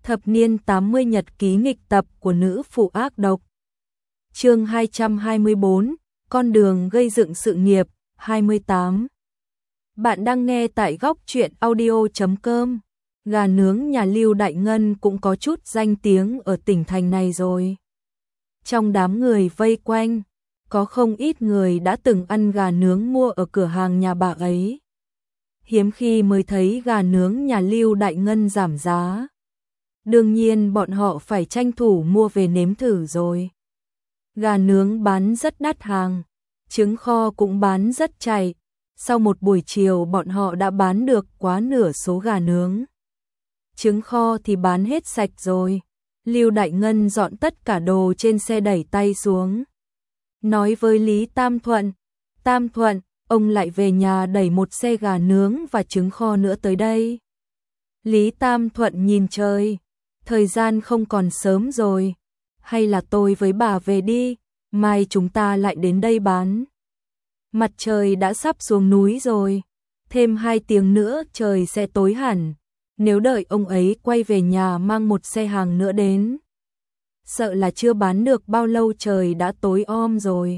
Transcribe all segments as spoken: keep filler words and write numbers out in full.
Thập niên tám mươi nhật ký nghịch tập của nữ phụ ác độc. Chương hai trăm hai mươi bốn, con đường gây dựng sự nghiệp, hai mươi tám. Bạn đang nghe tại góc truyện audio chấm com. Gà nướng nhà Lưu Đại Ngân cũng có chút danh tiếng ở tỉnh thành này rồi. Trong đám người vây quanh, có không ít người đã từng ăn gà nướng mua ở cửa hàng nhà bà ấy. Hiếm khi mới thấy gà nướng nhà Lưu Đại Ngân giảm giá. Đương nhiên bọn họ phải tranh thủ mua về nếm thử rồi. Gà nướng bán rất đắt hàng, trứng kho cũng bán rất chạy. Sau một buổi chiều bọn họ đã bán được quá nửa số gà nướng. Trứng kho thì bán hết sạch rồi. Lưu Đại Ngân dọn tất cả đồ trên xe đẩy tay xuống. Nói với Lý Tam Thuận, Tam Thuận, ông lại về nhà đẩy một xe gà nướng và trứng kho nữa tới đây. Lý Tam Thuận nhìn trời, thời gian không còn sớm rồi. Hay là tôi với bà về đi, mai chúng ta lại đến đây bán. Mặt trời đã sắp xuống núi rồi, thêm hai tiếng nữa trời sẽ tối hẳn. Nếu đợi ông ấy quay về nhà mang một xe hàng nữa đến, sợ là chưa bán được bao lâu trời đã tối om rồi.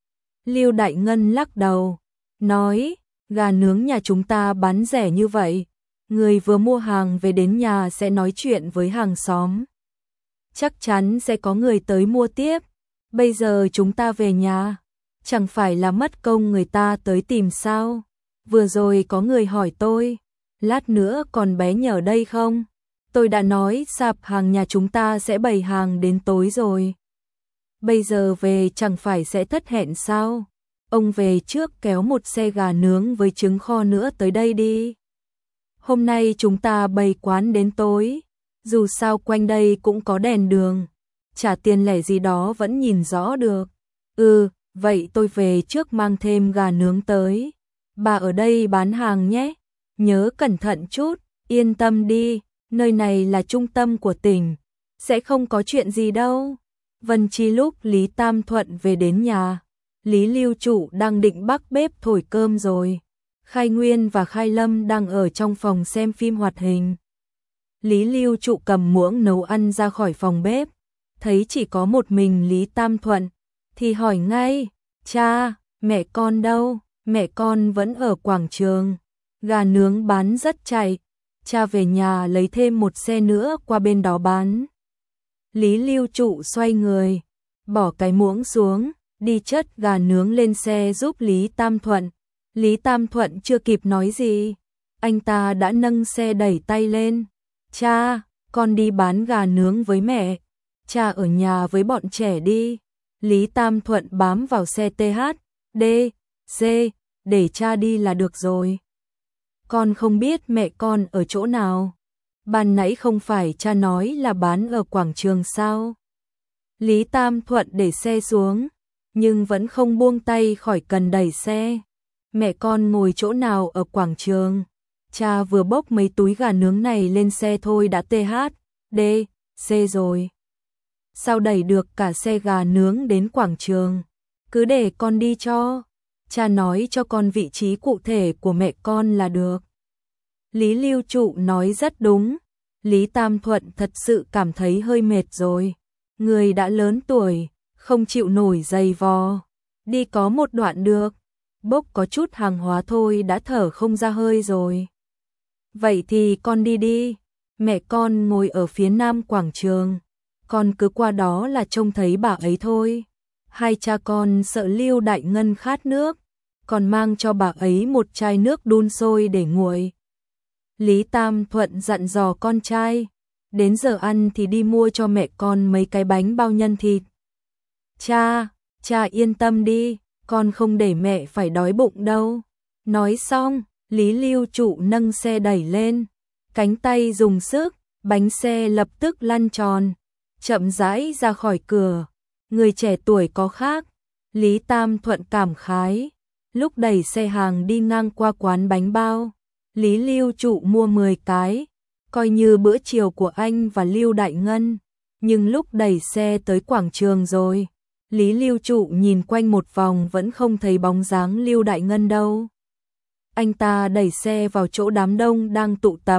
Lưu Đại Ngân lắc đầu, nói, gà nướng nhà chúng ta bán rẻ như vậy, người vừa mua hàng về đến nhà sẽ nói chuyện với hàng xóm. Chắc chắn sẽ có người tới mua tiếp. Bây giờ chúng ta về nhà, chẳng phải là mất công người ta tới tìm sao? Vừa rồi có người hỏi tôi, lát nữa còn bé nhờ đây không? Tôi đã nói sạp hàng nhà chúng ta sẽ bày hàng đến tối rồi. Bây giờ về chẳng phải sẽ thất hẹn sao? Ông về trước kéo một xe gà nướng với trứng kho nữa tới đây đi. Hôm nay chúng ta bày quán đến tối, dù sao quanh đây cũng có đèn đường, trả tiền lẻ gì đó vẫn nhìn rõ được. Ừ, vậy tôi về trước mang thêm gà nướng tới. Bà ở đây bán hàng nhé, nhớ cẩn thận chút, yên tâm đi, nơi này là trung tâm của tỉnh, sẽ không có chuyện gì đâu. Vân Chi lúc Lý Tam Thuận về đến nhà, Lý Lưu Trụ đang định bắc bếp thổi cơm rồi. Khai Nguyên và Khai Lâm đang ở trong phòng xem phim hoạt hình. Lý Lưu Trụ cầm muỗng nấu ăn ra khỏi phòng bếp, thấy chỉ có một mình Lý Tam Thuận, thì hỏi ngay, cha, mẹ con đâu? Mẹ con vẫn ở quảng trường, gà nướng bán rất chạy, cha về nhà lấy thêm một xe nữa qua bên đó bán. Lý Lưu Trụ xoay người, bỏ cái muỗng xuống, đi chất gà nướng lên xe giúp Lý Tam Thuận. Lý Tam Thuận chưa kịp nói gì, anh ta đã nâng xe đẩy tay lên. Cha, con đi bán gà nướng với mẹ, cha ở nhà với bọn trẻ đi. Lý Tam Thuận bám vào xe tê hát, đê, xê, để cha đi là được rồi. Con không biết mẹ con ở chỗ nào. Ban nãy không phải cha nói là bán ở quảng trường sao? Lý Tam Thuận để xe xuống, nhưng vẫn không buông tay khỏi cần đẩy xe. Mẹ con ngồi chỗ nào ở quảng trường? Cha vừa bốc mấy túi gà nướng này lên xe thôi đã tê hát, đê, xê rồi. Sao đẩy được cả xe gà nướng đến quảng trường? Cứ để con đi cho. Cha nói cho con vị trí cụ thể của mẹ con là được. Lý Lưu Trụ nói rất đúng. Lý Tam Thuận thật sự cảm thấy hơi mệt rồi. Người đã lớn tuổi, không chịu nổi giày vò. Đi có một đoạn được, bốc có chút hàng hóa thôi đã thở không ra hơi rồi. Vậy thì con đi đi, mẹ con ngồi ở phía nam quảng trường, con cứ qua đó là trông thấy bà ấy thôi. Hai cha con sợ Lưu Đại Ngân khát nước, còn mang cho bà ấy một chai nước đun sôi để nguội. Lý Tam Thuận dặn dò con trai, đến giờ ăn thì đi mua cho mẹ con mấy cái bánh bao nhân thịt. Cha, cha yên tâm đi, con không để mẹ phải đói bụng đâu. Nói xong, Lý Lưu Trụ nâng xe đẩy lên, cánh tay dùng sức, bánh xe lập tức lăn tròn, chậm rãi ra khỏi cửa. Người trẻ tuổi có khác, Lý Tam Thuận cảm khái. Lúc đẩy xe hàng đi ngang qua quán bánh bao, Lý Lưu Trụ mua mười cái, coi như bữa chiều của anh và Lưu Đại Ngân. Nhưng lúc đẩy xe tới quảng trường rồi, Lý Lưu Trụ nhìn quanh một vòng vẫn không thấy bóng dáng Lưu Đại Ngân đâu. Anh ta đẩy xe vào chỗ đám đông đang tụ tập,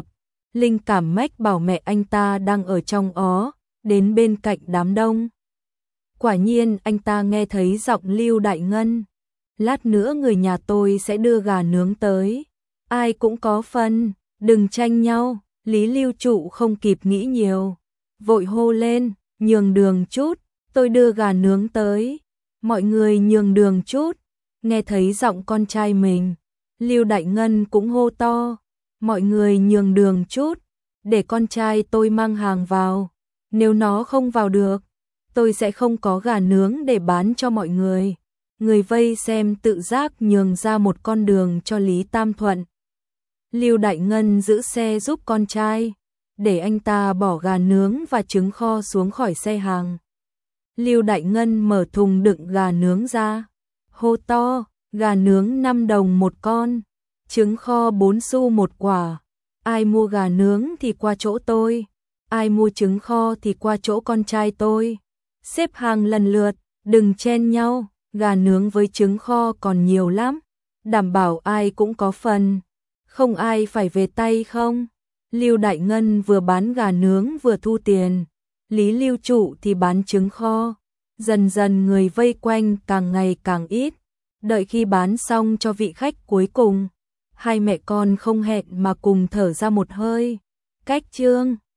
linh cảm mách bảo mẹ anh ta đang ở trong ó, đến bên cạnh đám đông. Quả nhiên anh ta nghe thấy giọng Lưu Đại Ngân. Lát nữa người nhà tôi sẽ đưa gà nướng tới. Ai cũng có phần, đừng tranh nhau. Lý Lưu Trụ không kịp nghĩ nhiều. Vội hô lên, nhường đường chút, tôi đưa gà nướng tới. Mọi người nhường đường chút. Nghe thấy giọng con trai mình, Lưu Đại Ngân cũng hô to. Mọi người nhường đường chút, để con trai tôi mang hàng vào. Nếu nó không vào được, tôi sẽ không có gà nướng để bán cho mọi người. Người vây xem tự giác nhường ra một con đường cho Lý Tam Thuận. Lưu Đại Ngân giữ xe giúp con trai, để anh ta bỏ gà nướng và trứng kho xuống khỏi xe hàng. Lưu Đại Ngân mở thùng đựng gà nướng ra, hô to, gà nướng năm đồng một con, trứng kho bốn xu một quả. Ai mua gà nướng thì qua chỗ tôi, ai mua trứng kho thì qua chỗ con trai tôi. Xếp hàng lần lượt, đừng chen nhau, gà nướng với trứng kho còn nhiều lắm, đảm bảo ai cũng có phần, không ai phải về tay không. Lưu Đại Ngân vừa bán gà nướng vừa thu tiền, Lý Lưu Trụ thì bán trứng kho. Dần dần người vây quanh càng ngày càng ít, đợi khi bán xong cho vị khách cuối cùng, hai mẹ con không hẹn mà cùng thở ra một hơi. Cách chương